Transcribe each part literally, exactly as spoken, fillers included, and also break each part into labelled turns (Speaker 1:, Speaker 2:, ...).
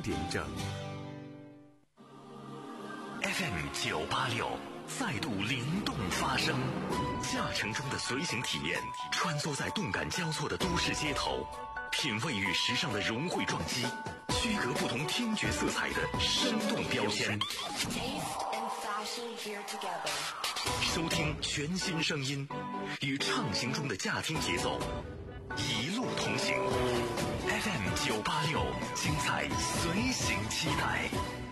Speaker 1: 点整。F M 九八六再度灵动发声，驾乘中的随行体验，穿梭在动感交错的都市街头，品味与时尚的融汇撞击，区隔不同听觉色彩的生动标签。收听全新声音，与畅行中的驾听节奏，一路同行。F M 九八六，精彩随行期待。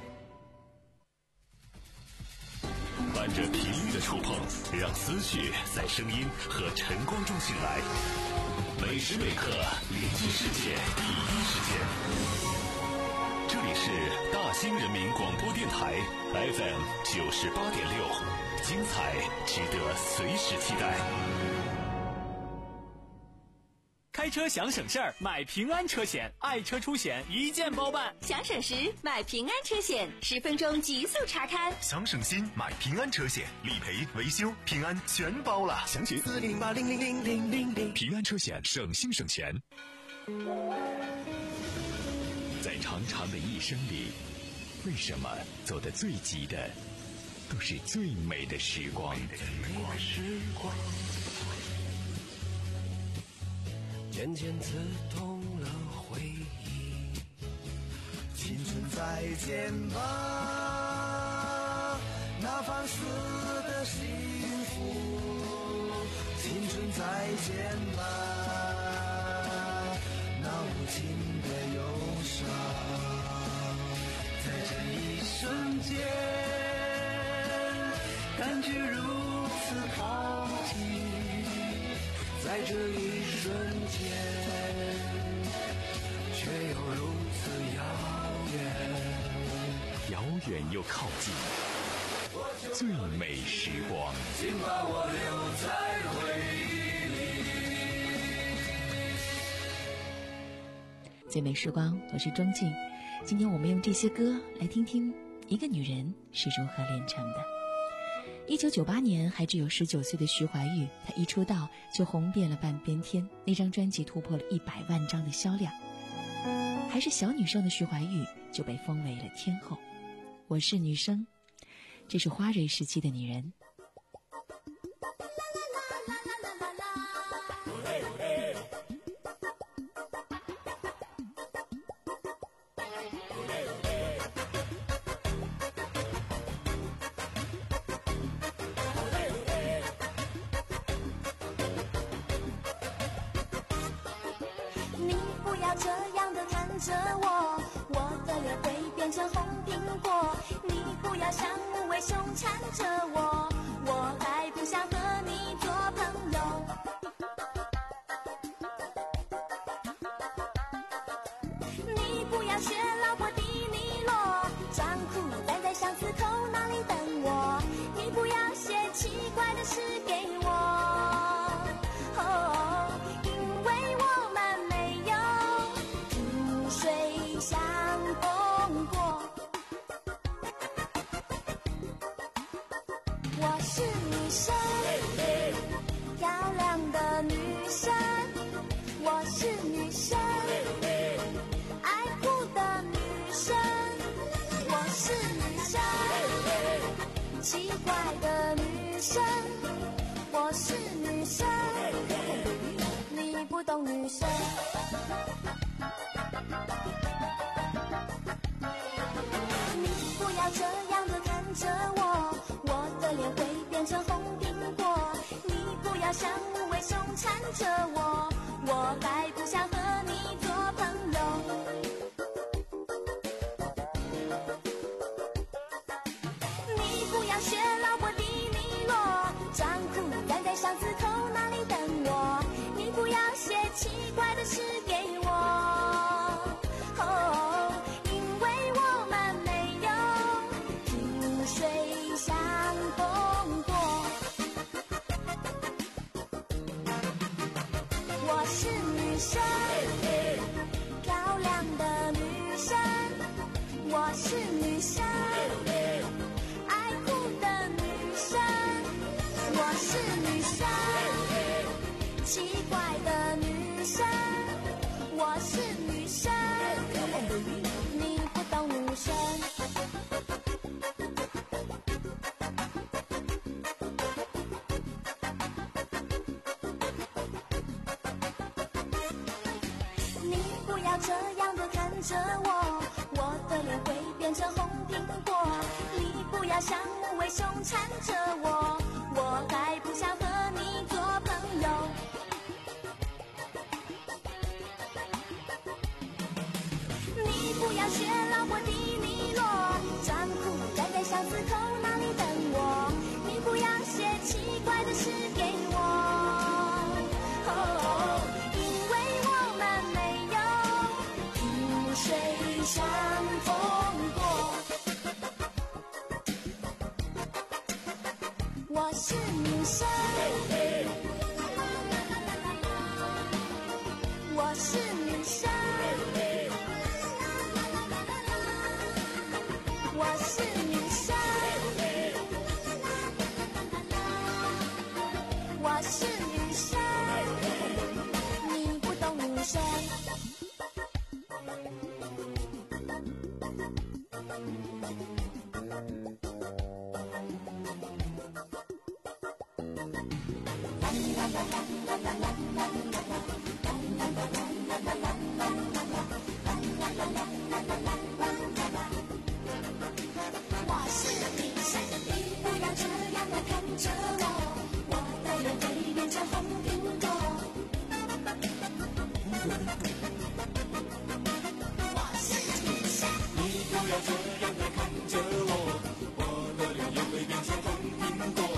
Speaker 1: 伴着频率的触碰，让思绪在声音和晨光中醒来。每时每刻连接世界第一时间。这里是大兴人民广播电台 F M 九十八点六，精彩值得随时期待。
Speaker 2: 开车想省事儿，买平安车险，爱车出险一键包办。
Speaker 3: 想省时买平安车险，十分钟极速查看。
Speaker 1: 想省心买平安车险，理赔、维修、平安全包了。详询四零八零零零零零零。平安车险，省心省钱。在长长的一生里，为什么走得最急的都是最美的时光？
Speaker 4: 渐渐刺痛了回忆，青春再见吧，那放肆的幸福，青春再见吧，那无情的忧伤，在这一瞬间感觉如此靠近，在这一瞬间却又如此遥远，
Speaker 1: 遥远又靠近，最美时光，
Speaker 4: 请把我留在回忆里。
Speaker 5: 最美时光，我是钟静。今天我们用这些歌来听听一个女人是如何炼成的。一九九八年，还只有十九岁的徐怀钰，她一出道就红遍了半边天，那张专辑突破了一百万张的销量。还是小女生的徐怀钰就被封为了天后。我是女生，这是花蕊时期的女人。
Speaker 6: 这样的看着我，我的脸会变成红苹果。你不要像无尾熊缠着我，我还不想和你做朋友。你不要学老婆迪尼洛，装酷站在巷子口那里等我。你不要写奇怪的诗给我，哦，因为我们没有水相逢过。我是女生，漂亮的女生。我是女生，爱哭的女生。我是女生，奇怪的女生。我是女生，你不懂女生。不要这样的看着我，我的脸会变成红苹果。你不要像无尾熊缠着我，我还不想和你做朋友。你不要学老婆迪尼洛，装酷站在巷子口那里等我。你不要写奇怪的诗给我，哦，因为我们没有水相逢过。我是女生，漂亮的女生。我是女生，爱哭的女生。我是女生，奇怪的女生。我是女生，你不着我，我的脸会变成红苹果。你不要像无尾熊缠着我，我还不想和你做朋友。你不要学老婆迪尼洛，装酷站在巷子口那里等我。你不要写奇怪的诗给我，哦，因为我们没有萍水相逢过。我是女生，我是女生，我是女生，我是女生，你不懂女生。我是女生，你不要这样的看着我，我的脸会变成红苹果。我是女生，你不要这样的看着我，我的脸也会变成红苹果。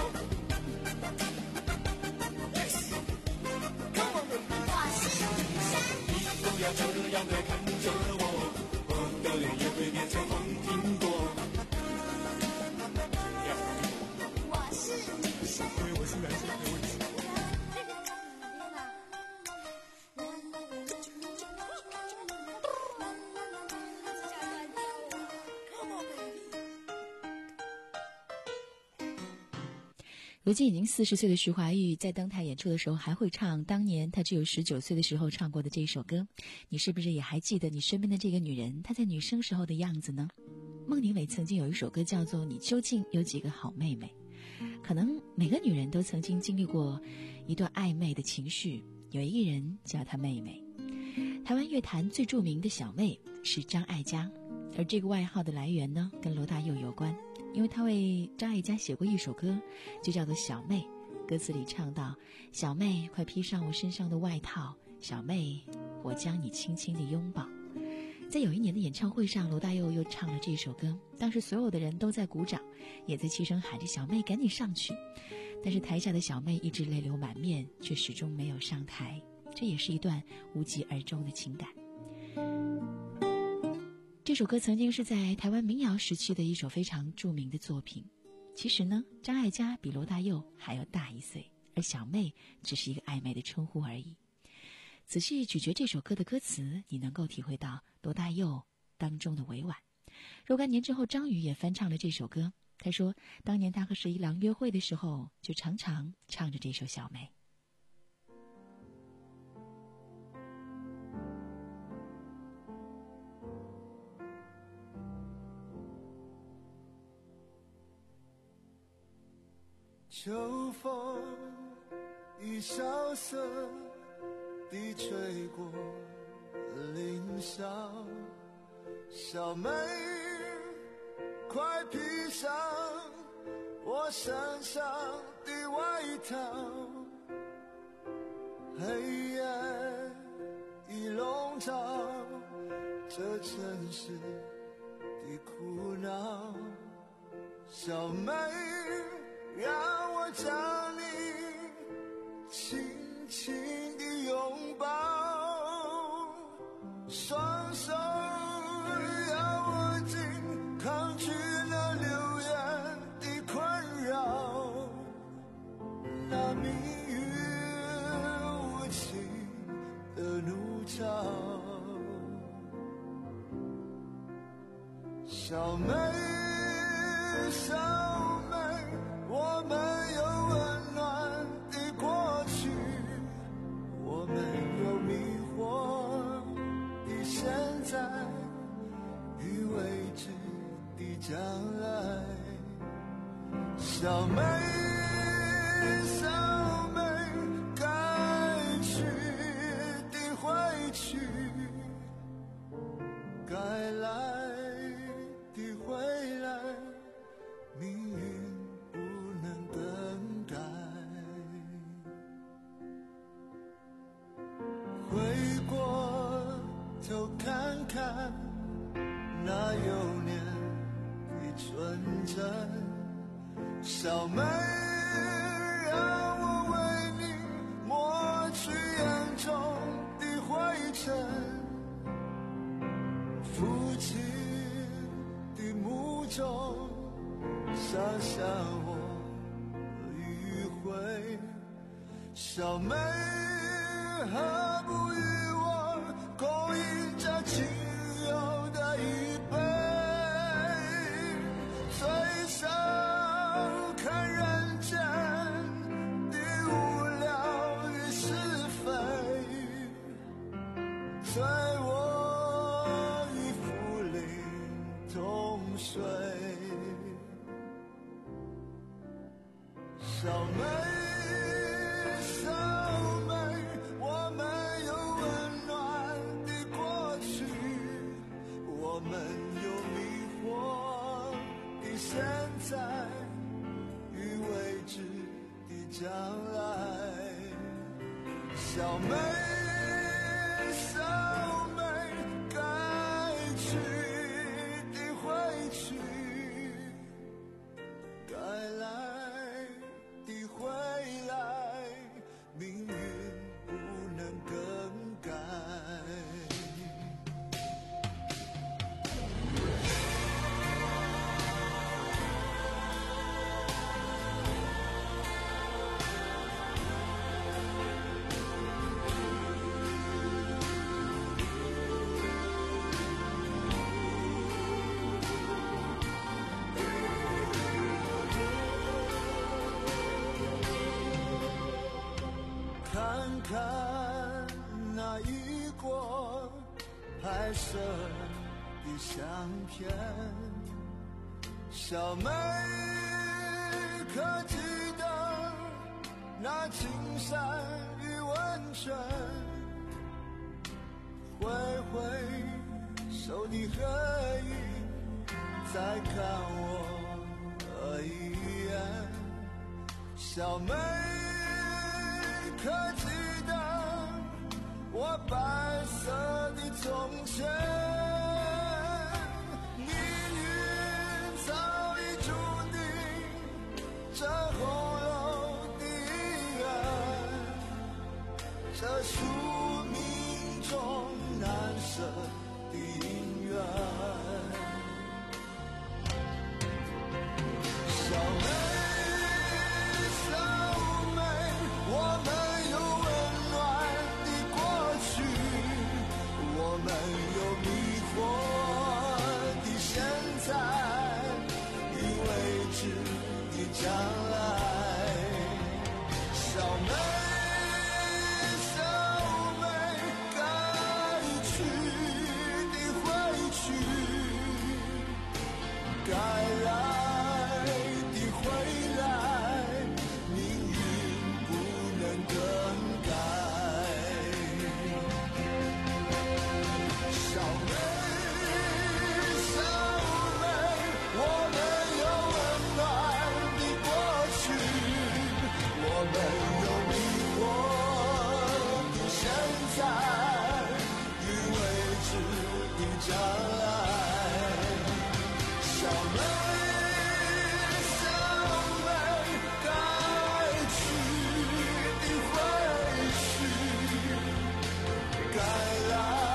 Speaker 6: 我是女生，你不要这样的看着我，我的脸也会变成红苹果。我是女生，因为我是男生，没问题。
Speaker 5: 如今已经四十岁的徐怀钰，在登台演出的时候还会唱当年她只有十九岁的时候唱过的这一首歌。你是不是也还记得你身边的这个女人，她在女生时候的样子呢？孟庭苇曾经有一首歌叫做《你究竟有几个好妹妹》。可能每个女人都曾经经历过一段暧昧的情绪，有一个人叫她妹妹。台湾乐坛最著名的小妹是张艾嘉，而这个外号的来源呢，跟罗大佑有关。因为他为张艾嘉写过一首歌，就叫做《小妹》，歌词里唱到：小妹快披上我身上的外套，小妹我将你轻轻地拥抱。在有一年的演唱会上，罗大佑又唱了这首歌，当时所有的人都在鼓掌，也在齐声喊着小妹赶紧上去。但是台下的小妹一直泪流满面，却始终没有上台，这也是一段无疾而终的情感。这首歌曾经是在台湾民谣时期的一首非常著名的作品。其实呢，张艾嘉比罗大佑还要大一岁，而小妹只是一个暧昧的称呼而已。仔细咀嚼这首歌的歌词，你能够体会到罗大佑当中的委婉。若干年之后，张宇也翻唱了这首歌。他说，当年他和十一郎约会的时候，就常常唱着这首《小妹》。
Speaker 4: 秋风已萧瑟地吹过林梢，小妹快披上我身上的外套，黑夜已笼罩这城市的苦恼，小妹让我将你轻轻地拥抱，双手要握紧抗拒那流言的困扰，那命运无情的怒潮，小妹小妹，我们有温暖的过去，我们有迷惑的现在与未知的将来，小妹小妹，该去的会去， 来的回来，命运不能更改。回过头看看那幼年的纯真，小妹让我为你抹去眼中的灰尘。父亲的墓中洒下我余晖，小妹何不与我共饮这清幽的一杯，最少看人间的无聊与是非，醉我同睡。小妹小妹，我们有温暖的过去，我们有迷惑的现在与未知的将来。小妹小妹，该去的会去，该来的会来，命运不能更改。看看那一过拍摄的相片，小妹可记得那青山与温泉，挥挥手的合影，再看我一眼，小妹可记得我白色的从前，命运早已注定这红楼的缘，这宿命中难舍的姻缘。小妹小妹，我们我们有迷惑的现在与未知的将来。小妹小妹，该去的会去，该来的会来，命运不能更改。小妹小妹，我们有温暖的过去，我们有迷惑的现在与未知的将来。小妹小妹，该去的会去，该来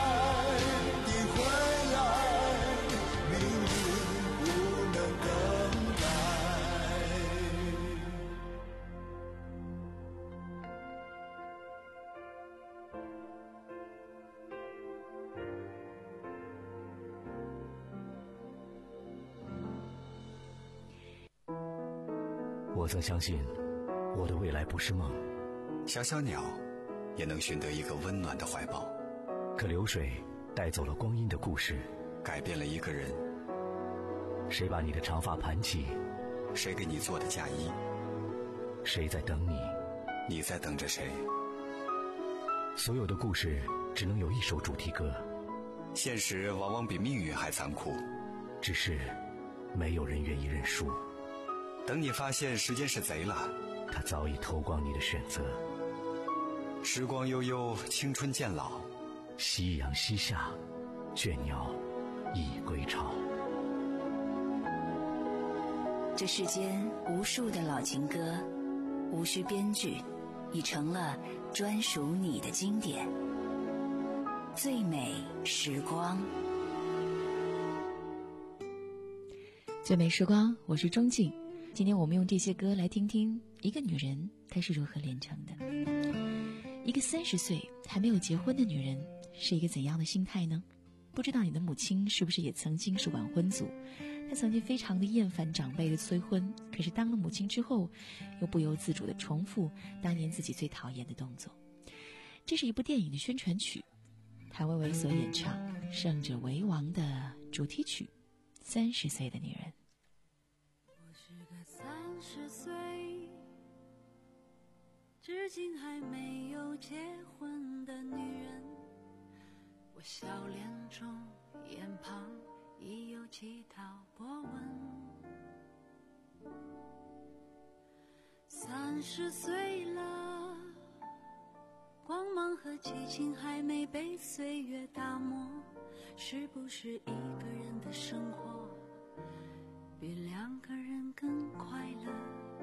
Speaker 1: 我曾相信我的未来不是梦，
Speaker 7: 小小鸟也能寻得一个温暖的怀抱，
Speaker 1: 可流水带走了光阴的故事，
Speaker 7: 改变了一个人。
Speaker 1: 谁把你的长发盘起？
Speaker 7: 谁给你做的嫁衣？
Speaker 1: 谁在等你？
Speaker 7: 你在等着谁？
Speaker 1: 所有的故事只能有一首主题歌，
Speaker 7: 现实往往比命运还残酷，
Speaker 8: 只是没有人愿意认输。
Speaker 7: 等你发现时间是贼了，
Speaker 8: 他早已偷光你的选择。
Speaker 7: 时光悠悠，青春渐老，
Speaker 8: 夕阳西下，倦鸟已归巢。
Speaker 3: 这世间无数的老情歌，无需编剧，已成了专属你的经典。最美时光，
Speaker 5: 最美时光，我是钟静。今天我们用这些歌来听听一个女人她是如何炼成的。一个三十岁还没有结婚的女人是一个怎样的心态呢？不知道你的母亲是不是也曾经是晚婚族？她曾经非常的厌烦长辈的催婚，可是当了母亲之后，又不由自主地重复当年自己最讨厌的动作。这是一部电影的宣传曲，谭维维所演唱《胜者为王》的主题曲《三十岁的女人》。
Speaker 9: 我是个三十岁，至今还没有结婚的女人。我笑脸中眼旁已有几道波纹。三十岁了，光芒和激情还没被岁月打磨，是不是一个人的生活比两个人更快乐？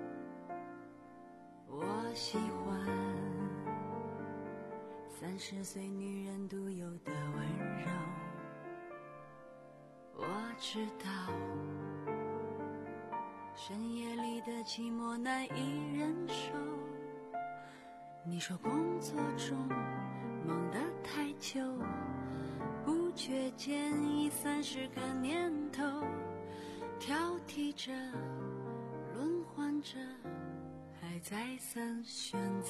Speaker 9: 我喜欢三十岁女人独有的温柔。我知道深夜里的寂寞难以忍受，你说工作中忙得太久，不觉间已三十个年头，挑剔着轮换着，还再三选择。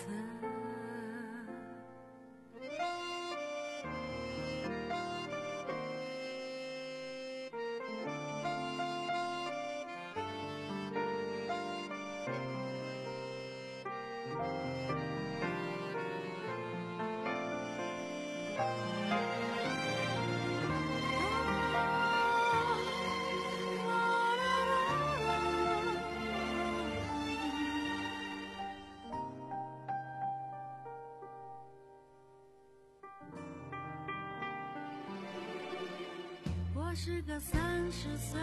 Speaker 9: 我是个三十岁，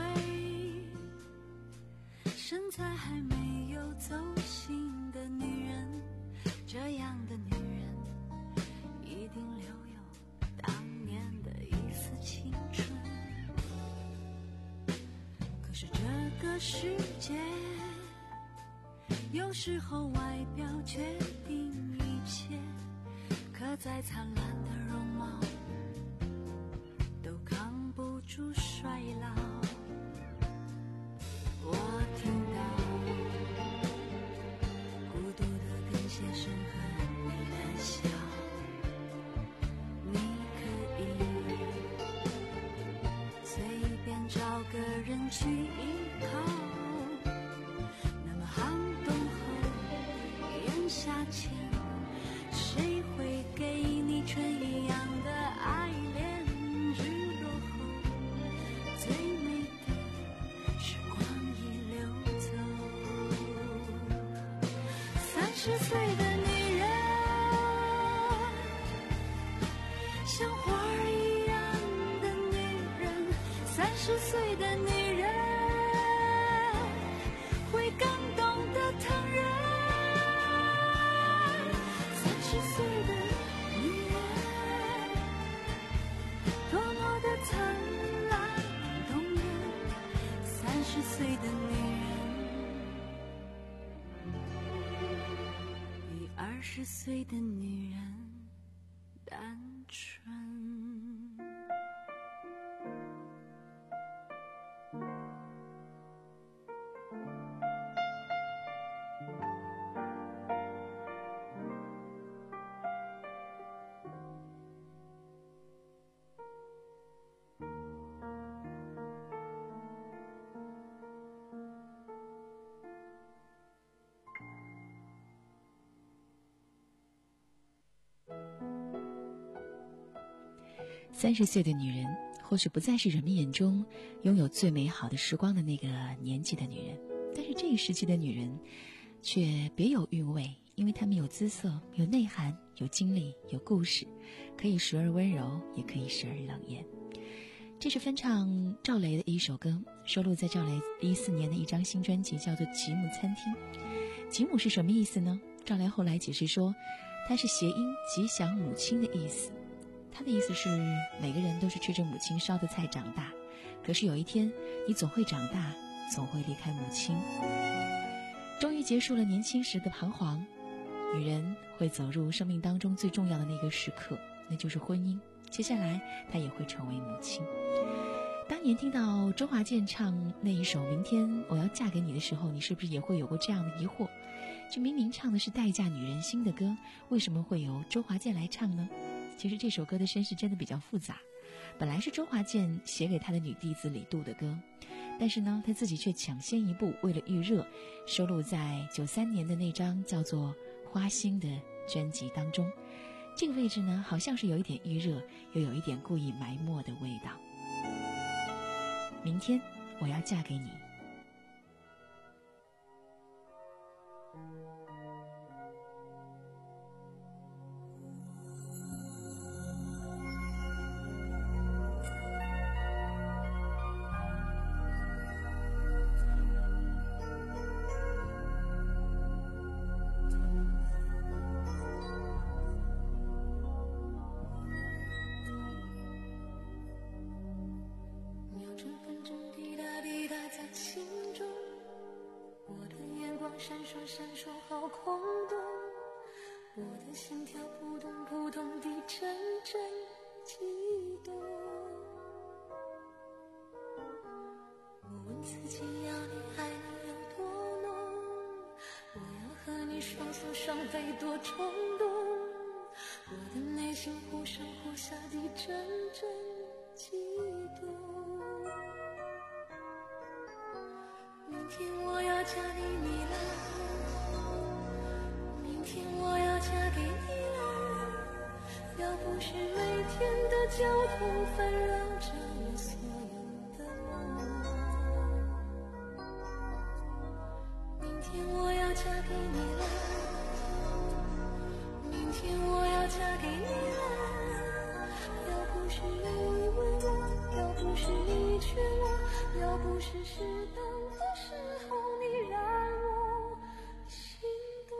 Speaker 9: 身材还没有走形的女人，这样的女人一定留有当年的一丝青春。可是这个世界有时候外表决定一切，可再灿烂的容貌都扛不住衰老。我听到孤独的跟鞋声和你的笑，你可以随便找个人去依靠，那么寒冬后炎夏前，谁会给你春一样的爱恋？日落后最美的时光已流走。三十岁的女人像花儿一样的女人，三十岁的女人会更懂得疼人。三十岁的女人多么的灿烂动人，三十岁的女人比二十岁的女人单纯。
Speaker 5: 三十岁的女人或许不再是人们眼中拥有最美好的时光的那个年纪的女人，但是这一时期的女人却别有韵味，因为她们有姿色，有内涵，有经历，有故事，可以时而温柔，也可以时而冷艳。这是翻唱赵雷的一首歌，收录在赵雷一四年的一张新专辑，叫做《吉姆餐厅》。吉姆是什么意思呢？赵雷后来解释说，它是谐音吉祥母亲的意思。他的意思是，每个人都是吃着母亲烧的菜长大，可是有一天你总会长大，总会离开母亲。终于结束了年轻时的彷徨，女人会走入生命当中最重要的那个时刻，那就是婚姻。接下来她也会成为母亲。当年听到周华健唱那一首《明天我要嫁给你》的时候，你是不是也会有过这样的疑惑？这明明唱的是待嫁女人心的歌，为什么会由周华健来唱呢？其实这首歌的身世真的比较复杂，本来是周华健写给他的女弟子李杜的歌，但是呢他自己却抢先一步，为了预热，收录在九三年的那张叫做《花心》的专辑当中。这个位置呢好像是有一点预热，又有一点故意埋没的味道。明天我要嫁给你。
Speaker 9: 闪烁闪烁好空洞，我的心跳扑通扑通地阵阵悸动。我问自己要你爱你有多浓，我要和你双宿双飞多冲动，我的内心忽上忽下地阵阵悸动。明天我要嫁给你了，明天我要嫁给你了，要不是每天的交通纷扰着我所有的梦。明天我要嫁给你了，明天我要嫁给你了，要不是你问我，要不是你劝我，要不是适当的时候你让我心动。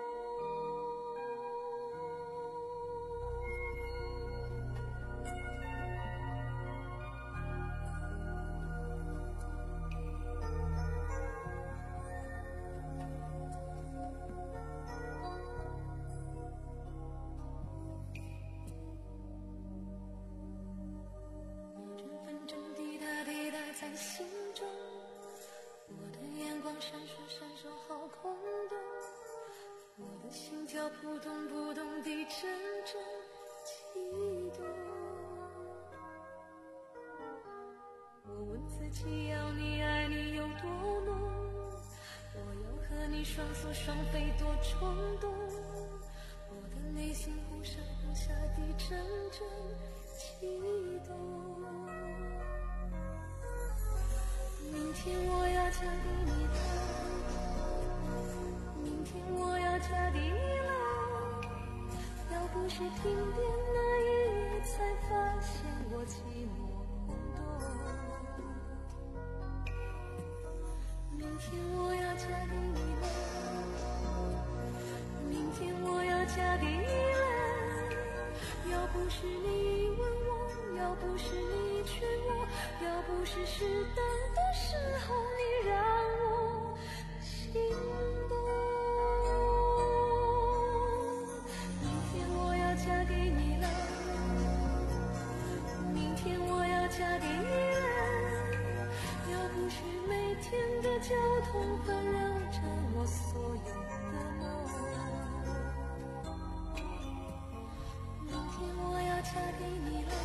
Speaker 9: 这纷争滴答滴答在心中，我的眼光闪烁闪烁好空洞，我的心跳扑通扑通地阵阵悸动。我问自己要你爱你有多浓，我要和你双宿双飞多冲动，我的内心忽上忽下地阵阵悸动。明天我要嫁给你了，明天我要嫁给你了，要不是停电那一夜才发现我寂寞空洞。明天我要嫁给你了，明天我要嫁给你了，要不是你问我，要不是你劝我，要不是适当的时候你让我心动。明天我要嫁给你了，明天我要嫁给你了，要不是每天的交通纷扰着我所有的梦。明天我要嫁给你了，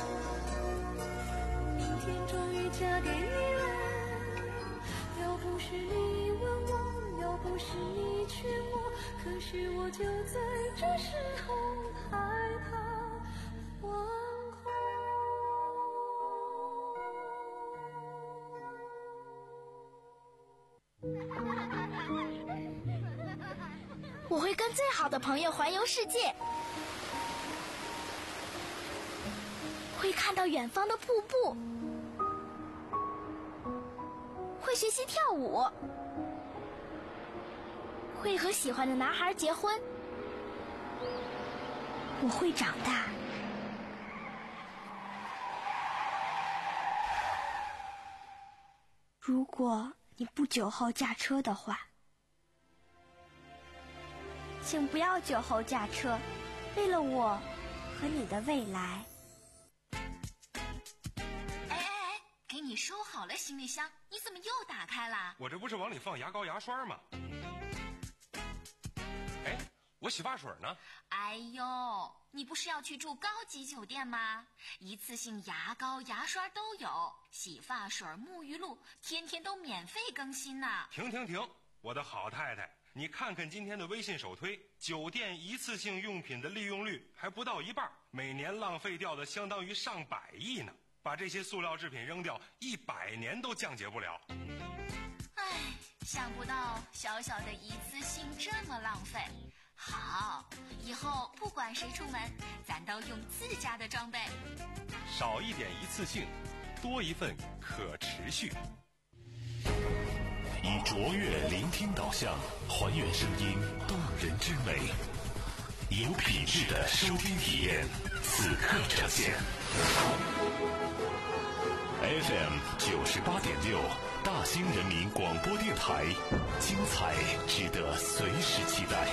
Speaker 9: 明天终于嫁给你了，要不是你问我，要不是你劝我，可是我就在这时候害怕惶恐。
Speaker 6: 我会跟最好的朋友环游世界，会看到远方的瀑布，会学习跳舞，会和喜欢的男孩结婚。我会长大。如果你不久后驾车的话，请不要酒后驾车，为了我和你的未来。
Speaker 10: 哎哎哎，给你收好了行李箱，你怎么又打开了？
Speaker 11: 我这不是往里放牙膏牙刷吗？哎，我洗发水呢？
Speaker 10: 哎呦，你不是要去住高级酒店吗？一次性牙膏牙刷都有，洗发水沐浴露天天都免费更新呢。
Speaker 11: 停停停，我的好太太，你看看今天的微信首推，酒店一次性用品的利用率还不到一半，每年浪费掉的相当于上百亿呢。把这些塑料制品扔掉，一百年都降解不了。
Speaker 10: 唉，想不到小小的一次性这么浪费。好，以后不管谁出门，咱都用自家的装备。
Speaker 11: 少一点一次性，多一份可持续。
Speaker 1: 以卓越聆听导向，还原声音动人之美，有品质的收听体验，此刻呈现。F M 九十八点六，大兴人民广播电台，精彩值得随时期待。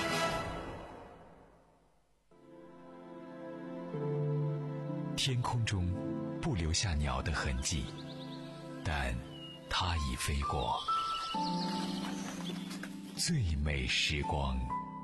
Speaker 8: 天空中不留下鸟的痕迹，但它已飞过。最美时光。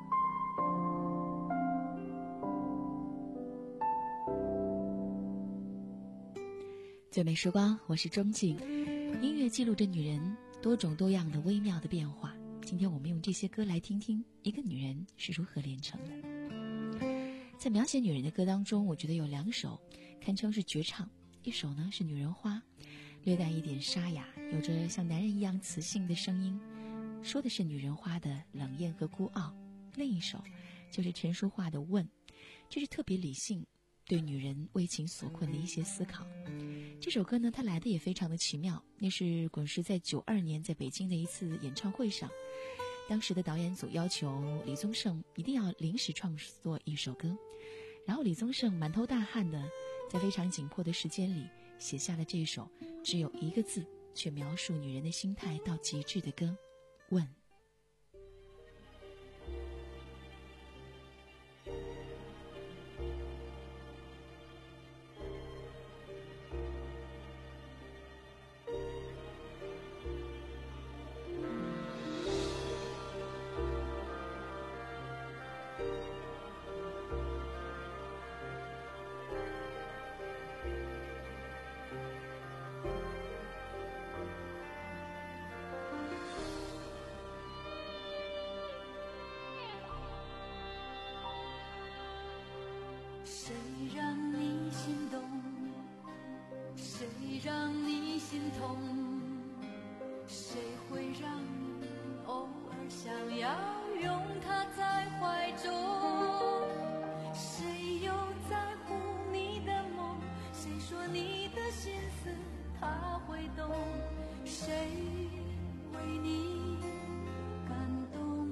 Speaker 5: 最美时光，我是钟静。音乐记录着女人多种多样的微妙的变化。今天我们用这些歌来听听一个女人是如何炼成的。在描写女人的歌当中，我觉得有两首堪称是绝唱。一首呢是《女人花》，略带一点沙哑，有着像男人一样磁性的声音，说的是女人花的冷艳和孤傲。另一首就是陈淑桦的《问》，这是特别理性，对女人为情所困的一些思考。这首歌呢，它来的也非常的奇妙，那是滚石在九二年在北京的一次演唱会上，当时的导演组要求李宗盛一定要临时创作一首歌，然后李宗盛满头大汗的在非常紧迫的时间里写下了这首只有一个字却描述女人的心态到极致的歌《问》。
Speaker 9: 谁让你心动？谁让你心痛？谁会让你偶尔想要拥他在怀中？谁又在乎你的梦？谁说你的心思他会懂？谁为你感动？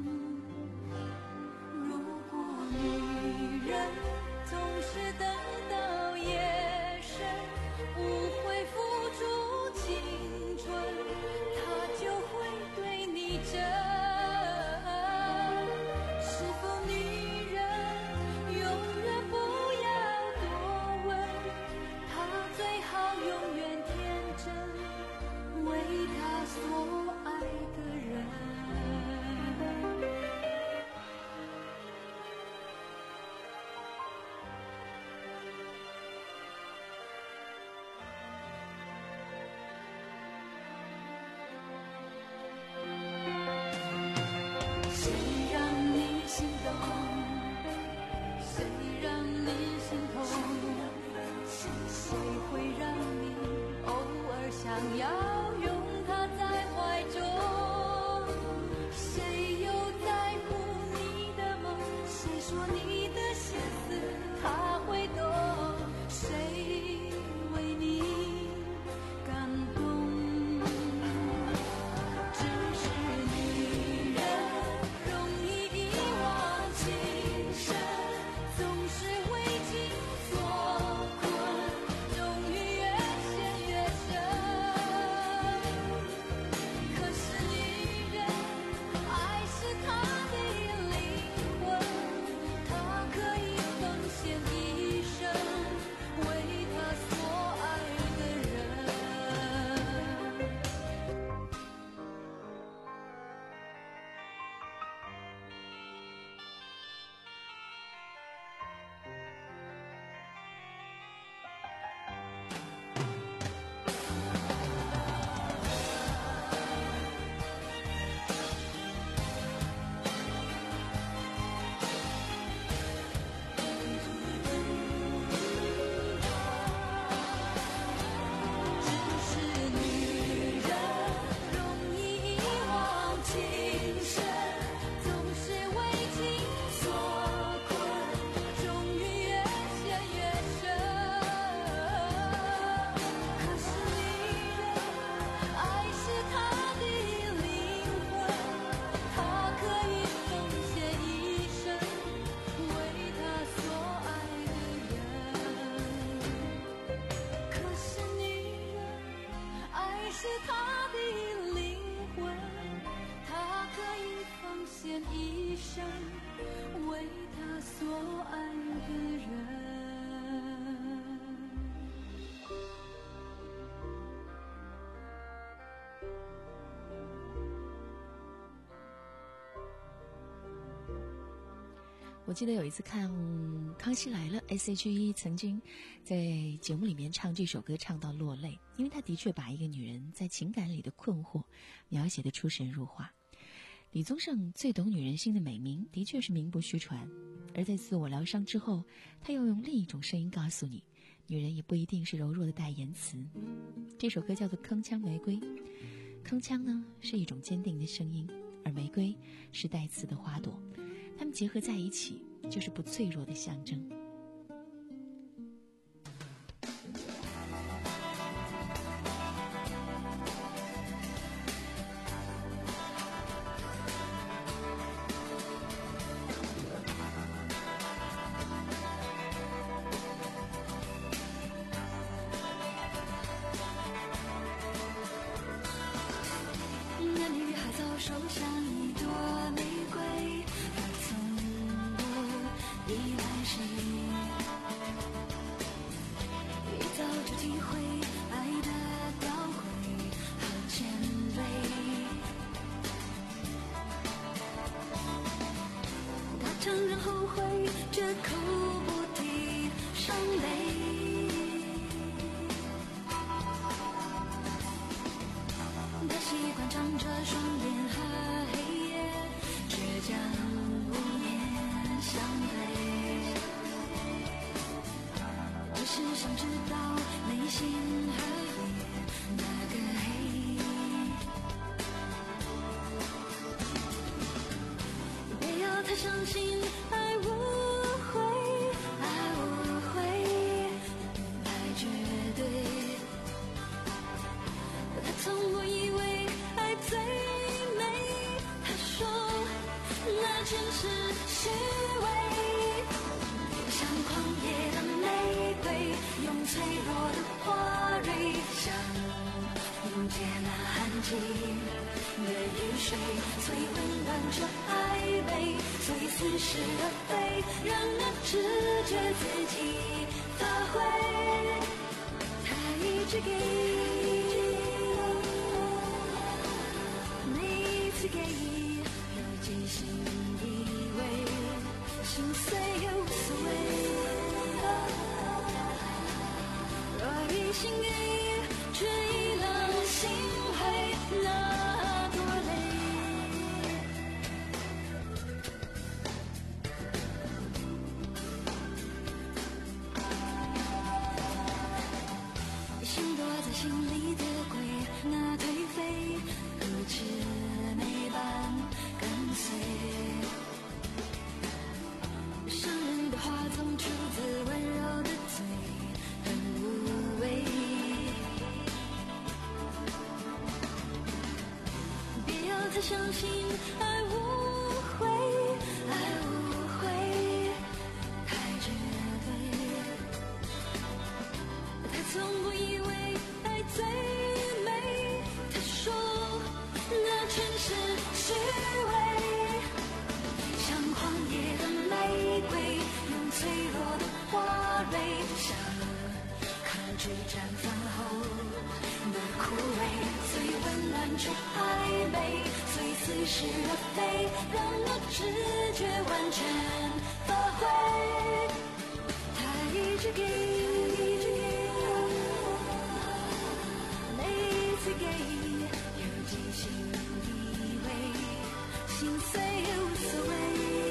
Speaker 9: 如果女人总是等到夜深，不会付出青春，他就会对你真。是否女人永远不要多问，她最好永远天真，为她所爱的人。想要拥他在怀中，谁又在乎是他的灵魂，他可以奉献一生为他所爱的人。
Speaker 5: 我记得有一次看《康熙来了》 ，S H E 曾经在节目里面唱这首歌唱到落泪，因为他的确把一个女人在情感里的困惑描写得出神入化。李宗盛最懂女人心的美名的确是名不虚传，而在自我疗伤之后，他又用另一种声音告诉你，女人也不一定是柔弱的代言词。这首歌叫做《铿锵玫瑰》，铿锵呢是一种坚定的声音，而玫瑰是带刺的花朵，它们结合在一起就是不脆弱的象征。
Speaker 9: 那女孩早手上一朵玫瑰，她从不依赖谁，一早就体会爱的吊诡和谦卑。她承认后悔，绝口不提伤悲。他习惯张着双眼和黑夜，倔强无言相对。只是想知道内心和夜那个黑。别要太相信爱无悔，爱无悔，爱绝对。他从不以为爱最美，他说那全是虚伪。像狂野的玫瑰，用脆弱的花蕊，像迎接那寒季的雨水，虽温暖却暧昧，虽似是而非，让那直觉自己发挥。他一直给每次给有几心以为心碎也无所谓，若一心给却已让心灰，那多累。心躲在心里的鬼，那颓废如魑魅般跟随，伤人的话总出自温柔的嘴，很无味。别要太相信爱无悔，爱无悔，太绝对。他从不以为爱最美，他说那全是虚伪。像狂野的玫瑰，用脆弱的花蕊，像抗拒绽放后的枯萎，虽温暖却暧昧，虽似是而非，让那直觉完全发挥。他一直给，每次给有几心以为心碎也无所谓，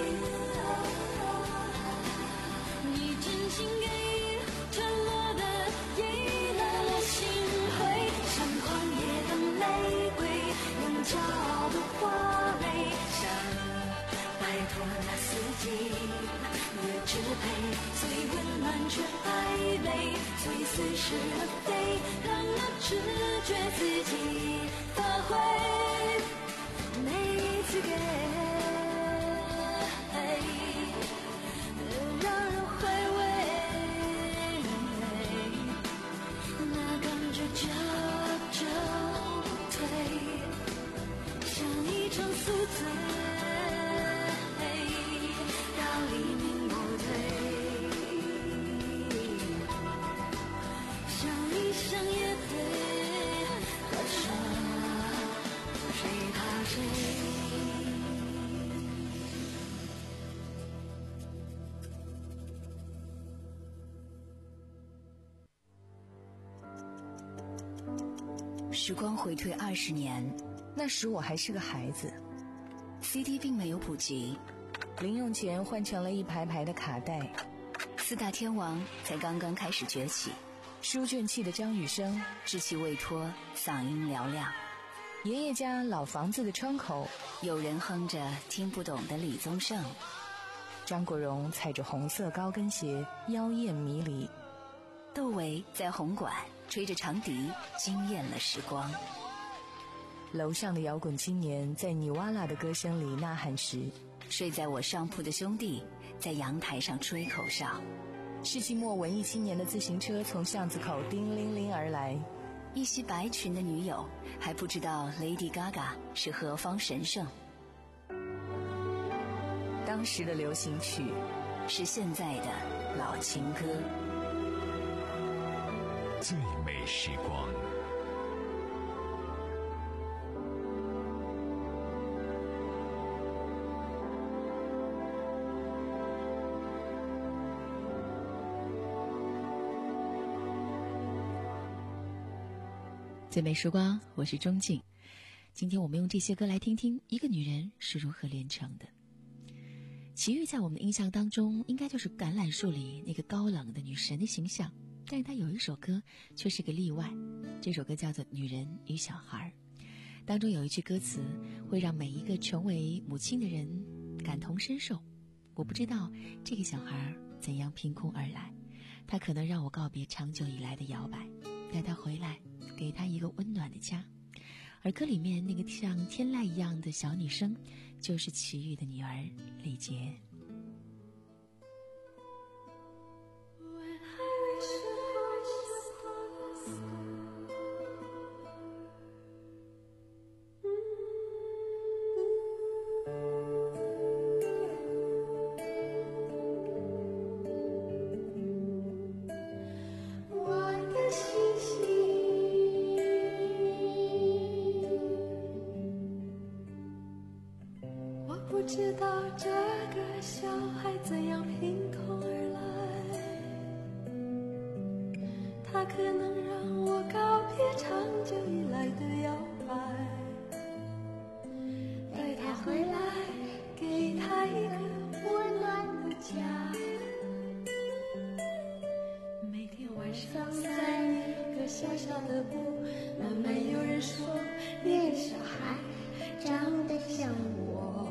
Speaker 9: 你真心给沉落的遗了心灰，像狂野的玫瑰，用骄傲的花蕊，想摆脱那四季的支配，最温暖却暧昧，最似是而非，让那直觉自己发挥。每次给让人回味，那感觉叫着
Speaker 3: 时光回退二十年，
Speaker 5: 那时我还是个孩子，
Speaker 3: C D 并没有普及，
Speaker 5: 零用钱换成了一排排的卡带，
Speaker 3: 四大天王才刚刚开始崛起，
Speaker 5: 书卷气的张雨生
Speaker 3: 稚气未脱，嗓音嘹亮。
Speaker 5: 爷爷家老房子的窗口，
Speaker 3: 有人哼着听不懂的李宗盛。
Speaker 5: 张国荣踩着红色高跟鞋，妖艳迷离。
Speaker 3: 窦唯在红馆吹着长笛，惊艳了时光。
Speaker 5: 楼上的摇滚青年在尼瓦拉的歌声里呐喊时，
Speaker 3: 睡在我上铺的兄弟在阳台上吹口哨。
Speaker 5: 世纪末文艺青年的自行车从巷子口叮铃铃而来，
Speaker 3: 一袭白裙的女友还不知道 Lady Gaga 是何方神圣。
Speaker 5: 当时的流行曲
Speaker 3: 是现在的老情歌。
Speaker 8: 最美时光，
Speaker 5: 最美时光，我是钟静。今天我们用这些歌来听听一个女人是如何炼成的。齐豫在我们的印象当中，应该就是橄榄树里那个高冷的女神的形象，但是她有一首歌却是个例外，这首歌叫做《女人与小孩》，当中有一句歌词会让每一个成为母亲的人感同身受。我不知道这个小孩怎样凭空而来，他可能让我告别长久以来的摇摆，带他回来，给他一个温暖的家。而歌里面那个像天籁一样的小女生，就是齐豫的女儿李洁。
Speaker 9: 不知道这个小孩怎样凭空而来，他可能让我告别长久以来的摇摆，带他回来，给他一个温暖的家。每天晚上在一个小小的屋，慢慢有人说那个小孩长得像我，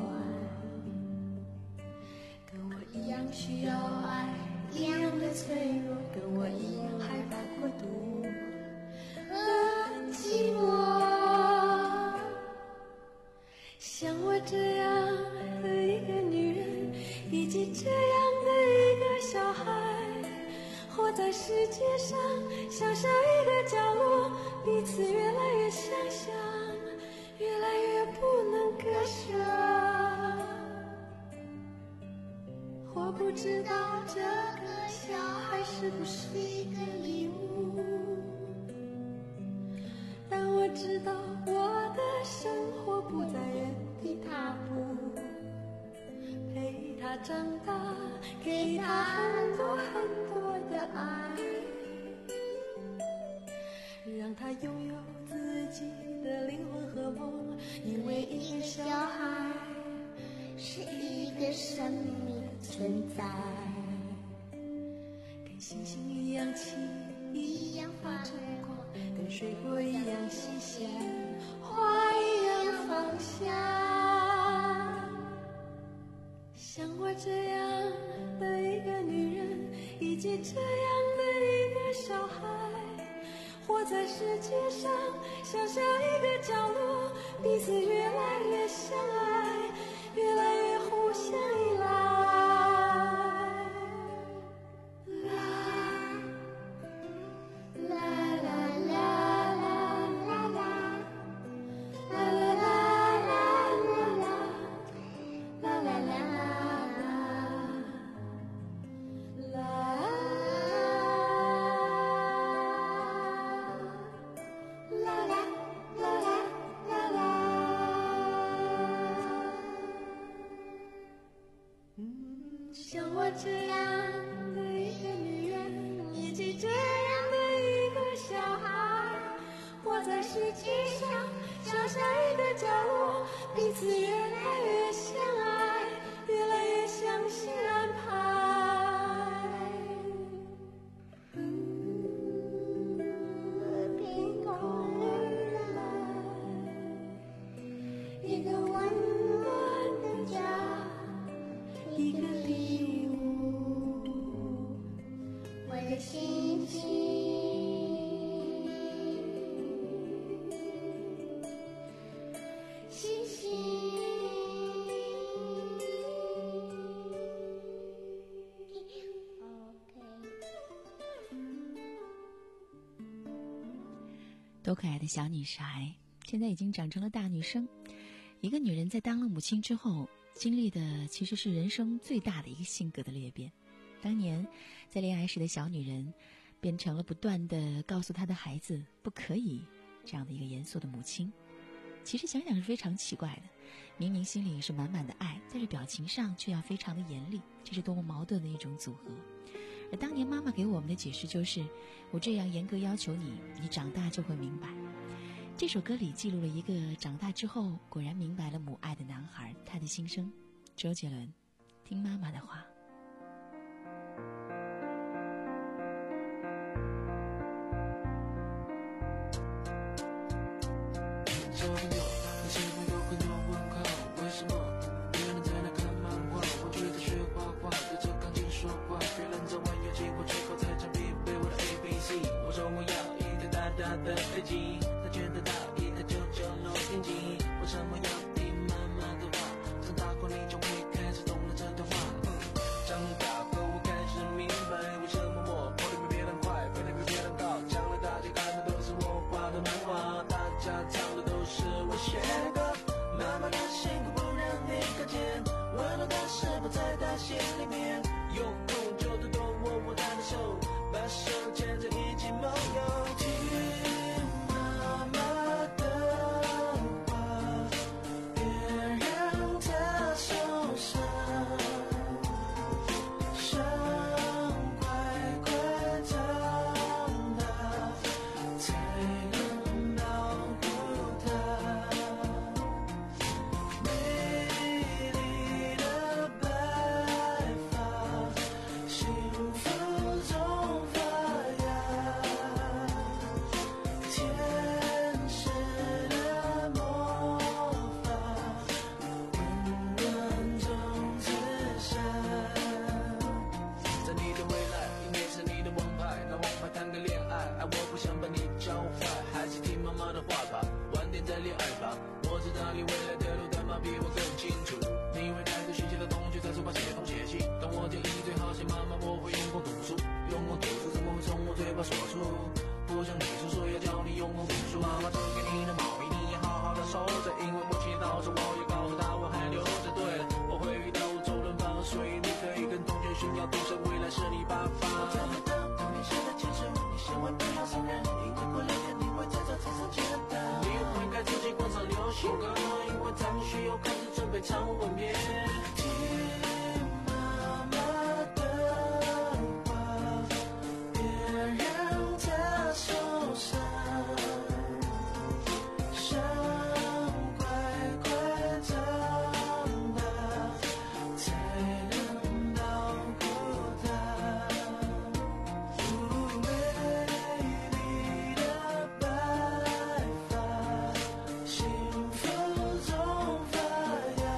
Speaker 9: 一样需要爱，一样的脆弱，跟我一样害怕孤独和寂寞。像我这样的一个女人，以及这样的一个小孩，活在世界上小小一个角落，彼此越来越相像，越来越不能割舍。我不知道这个小孩是不是一个礼物，但我知道我的生活不在原地踏步，陪他长大，给他很多很多的爱，让他拥有自己的灵魂和梦，因为一个小孩是一个生命的存在，跟星星一样轻，一样发着光，跟水果一样新鲜，花一样芳香。像我这样的一个女人，以及这样的一个小孩，活在世界上小小一个角落，彼此越来越相爱，越来越互相依赖。 这样的一个女人，以及这样的一个小孩，活在世界上小小一个角落，彼此越来越相爱，越来越相信安排。天空而来，一个温暖的家，一个礼物，我的心情。星星。
Speaker 5: 多可爱的小女孩，现在已经长成了大女生。一个女人在当了母亲之后，经历的其实是人生最大的一个性格的裂变。当年在恋爱时的小女人，变成了不断的告诉她的孩子不可以这样的一个严肃的母亲。其实想想是非常奇怪的，明明心里是满满的爱，但是表情上却要非常的严厉，这是多么矛盾的一种组合。而当年妈妈给我们的解释就是，我这样严格要求你，你长大就会明白。这首歌里记录了一个长大之后果然明白了母爱的男孩，他的心声。周杰伦，听妈妈的话。
Speaker 12: 的飞机，他觉得大一他就九六年级，为什么要听妈妈的话？长大后你就会开始懂了这段话。嗯，长大后我开始明白，为什么我跑得比别人快，飞得比别人高。将来大家看的都是我画的漫画，大家唱的都是我写的歌。妈妈的辛苦不让你看见，温暖的是不在她心里面。有空就多多握握她的手，把手牵着一起梦游。唱吻别，听妈妈的话，别让她受伤，想乖乖长大，才能保护她。美丽的白发，幸福中发芽。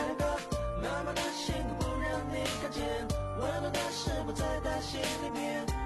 Speaker 12: 温暖的是不在她心里面。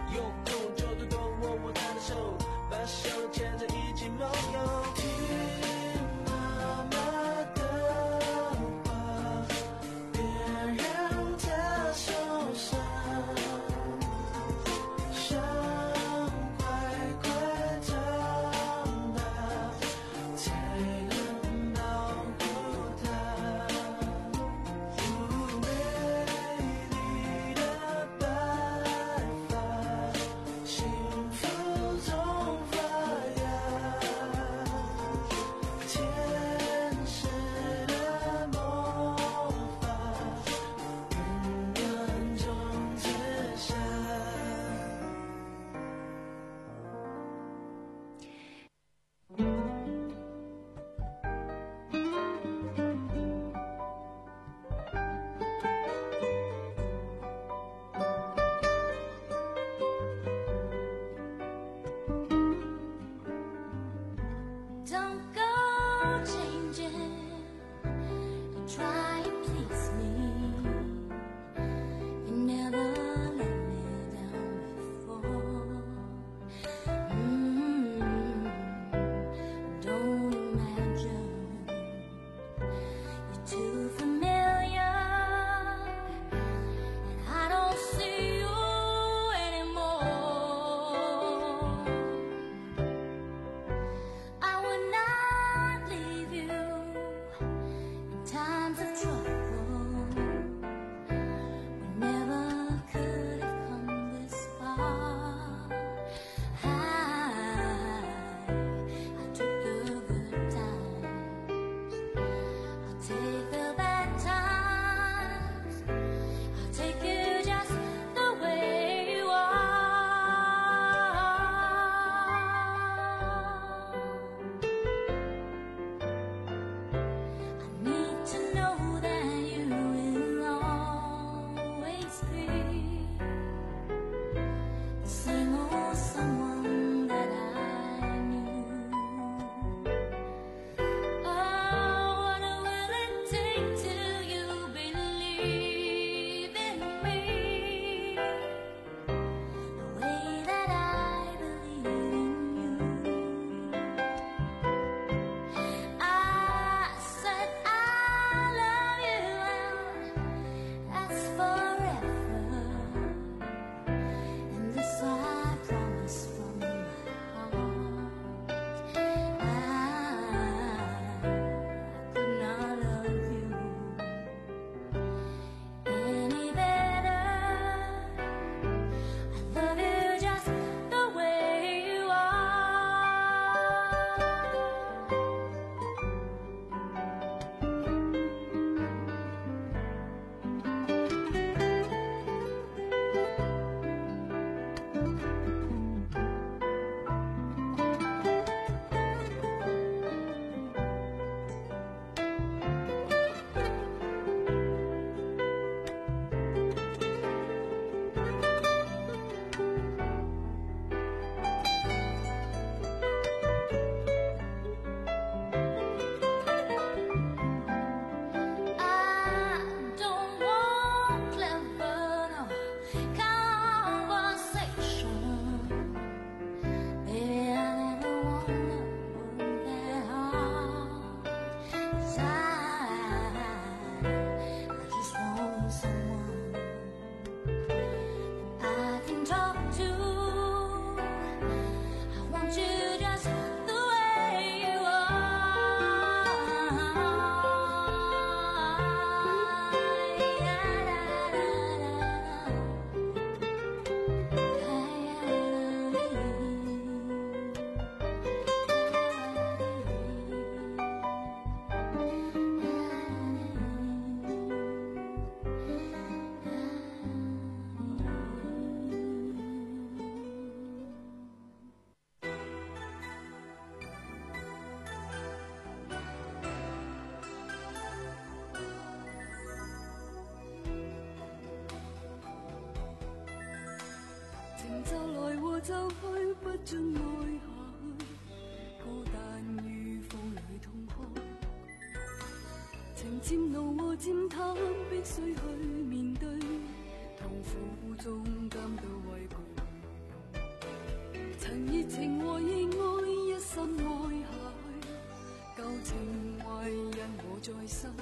Speaker 9: 就來和就去，不准愛下去，孤單於風裏痛哭。情漸濃和漸淡，必須去面對，痛苦中感到畏懼。曾熱情和意愛一心愛下去，舊情懷因我在生。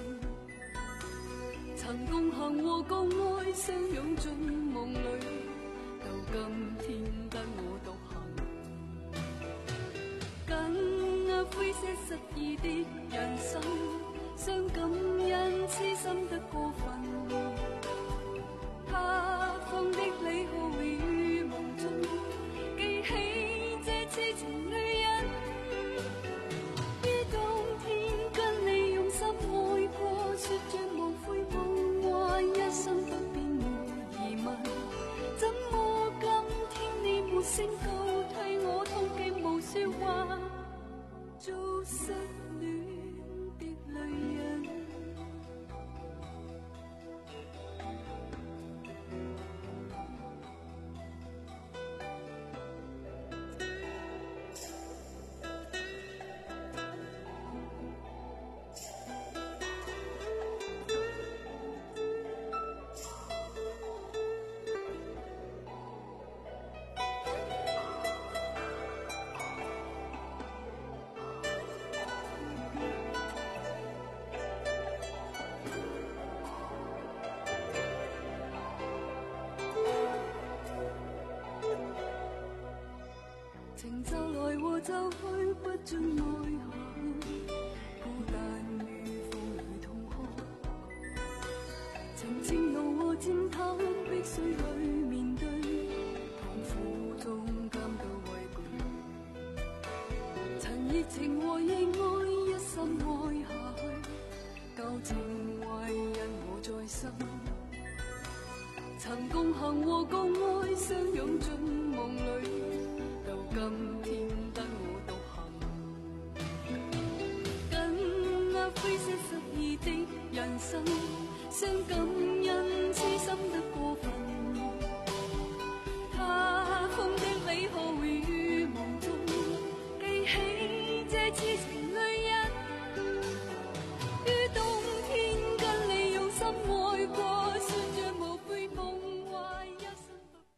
Speaker 9: 曾共行和共愛，相擁進夢裏。今天得我獨行，緊灰些失意的人生，傷感因痴心得過分。他放的你好於夢中，記起這痴情女人。於冬天跟你用心愛過，說着無悔無懷，一生不變沒疑問。怎麼沒聲告退我，痛極無說話，做失戀的女人。情就來和就去，不准愛下去，孤單於風裏痛哭。情漸濃和漸淡，必須去面對，痛苦中感到畏懼。曾熱情和意愛一心愛下去，舊情懷因我在生。曾共行和共愛，相擁進夢裏。今天得我獨行，緊握灰色失意的人生，傷感因痴心得過分。他風的你好於夢中，記起這痴情女人。於冬天跟你用心愛過，說着無悔夢壞一生。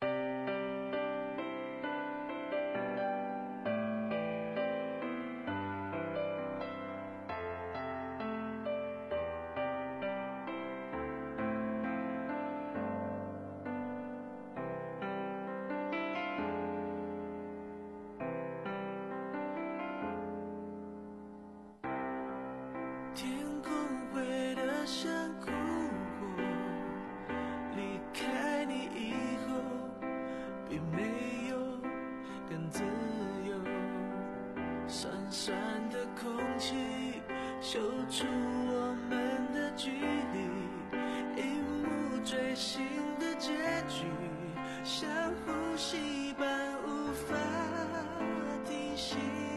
Speaker 12: 天空灰得像哭过，离开你以后，并没有更自由。酸酸的空气嗅出我们的距离，一幕锥心的结局，像呼吸般无法停息。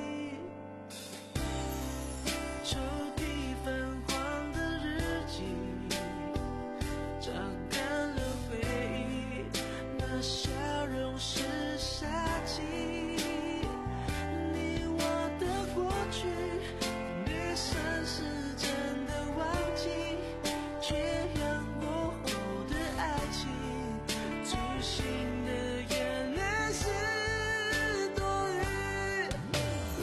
Speaker 12: 抽屉泛黄的日记，榨干了回忆，那笑容是杀气。你我的过去，没算是真的忘记，缺氧过后的爱情，粗心的眼泪是多余。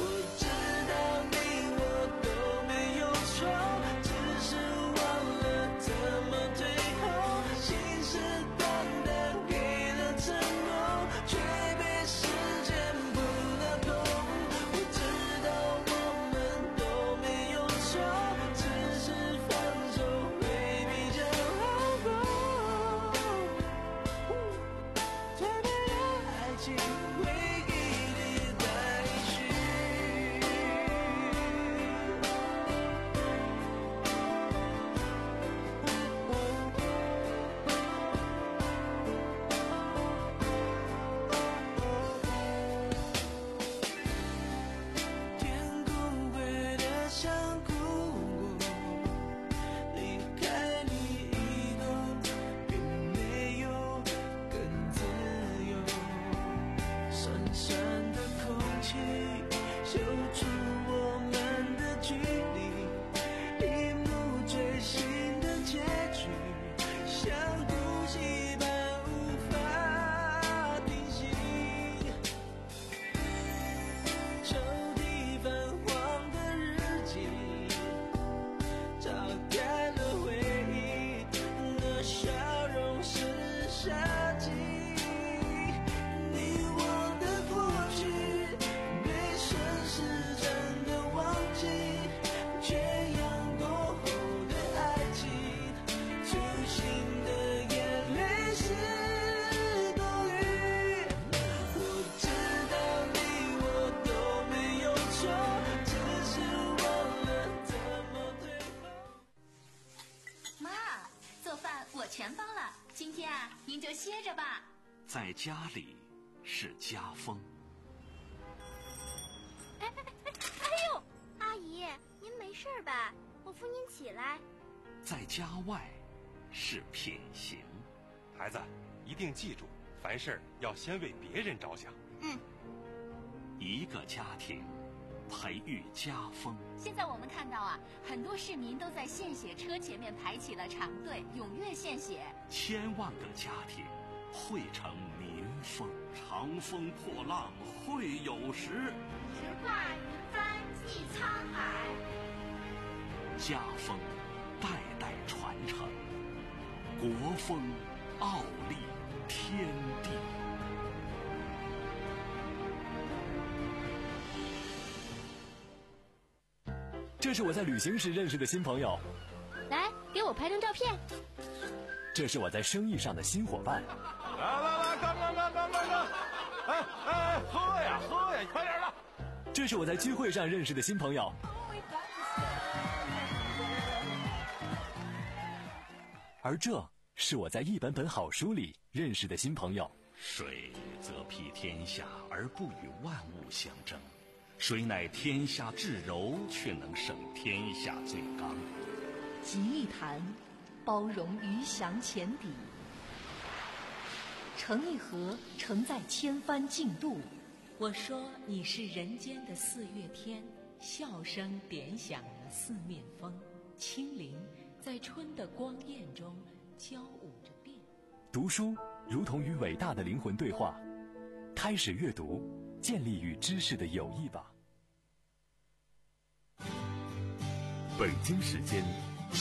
Speaker 12: 情，粗心的眼泪是多余。我知道你我都没有错，只是忘了怎么退后。
Speaker 10: 妈，做饭我全包了，今天啊，您就歇着吧。
Speaker 1: 在家里是家风。
Speaker 6: 哎哎哎哎呦，阿姨，您没事吧？我扶您起来。
Speaker 1: 在家外是品行。
Speaker 11: 孩子，一定记住，凡事要先为别人着想。
Speaker 6: 嗯。
Speaker 1: 一个家庭培育家风。
Speaker 10: 现在我们看到啊，很多市民都在献血车前面排起了长队，踊跃献血。
Speaker 1: 千万个家庭汇成民风。长风破浪会有时，
Speaker 6: 直挂云帆济沧海。
Speaker 1: 家风代代传承，国风傲立天地。
Speaker 13: 这是我在旅行时认识的新朋友，
Speaker 6: 来，给我拍张照片。
Speaker 13: 这是我在生意上的新伙伴。
Speaker 14: 来来来，干干干干干干！哎哎，喝呀喝呀，快点的！
Speaker 13: 这是我在聚会上认识的新朋友。而这是我在一本本好书里认识的新朋友。
Speaker 1: 水则披天下而不与万物相争，水乃天下至柔，却能胜天下最刚。
Speaker 15: 吉利谈，包容鱼翔浅底；诚意和，承载千帆竞渡。我说你是人间的四月天，笑声点响了四面风，清灵在春的光艳中交舞着变。
Speaker 13: 读书如同与伟大的灵魂对话，开始阅读，建立与知识的友谊吧。
Speaker 1: 北京时间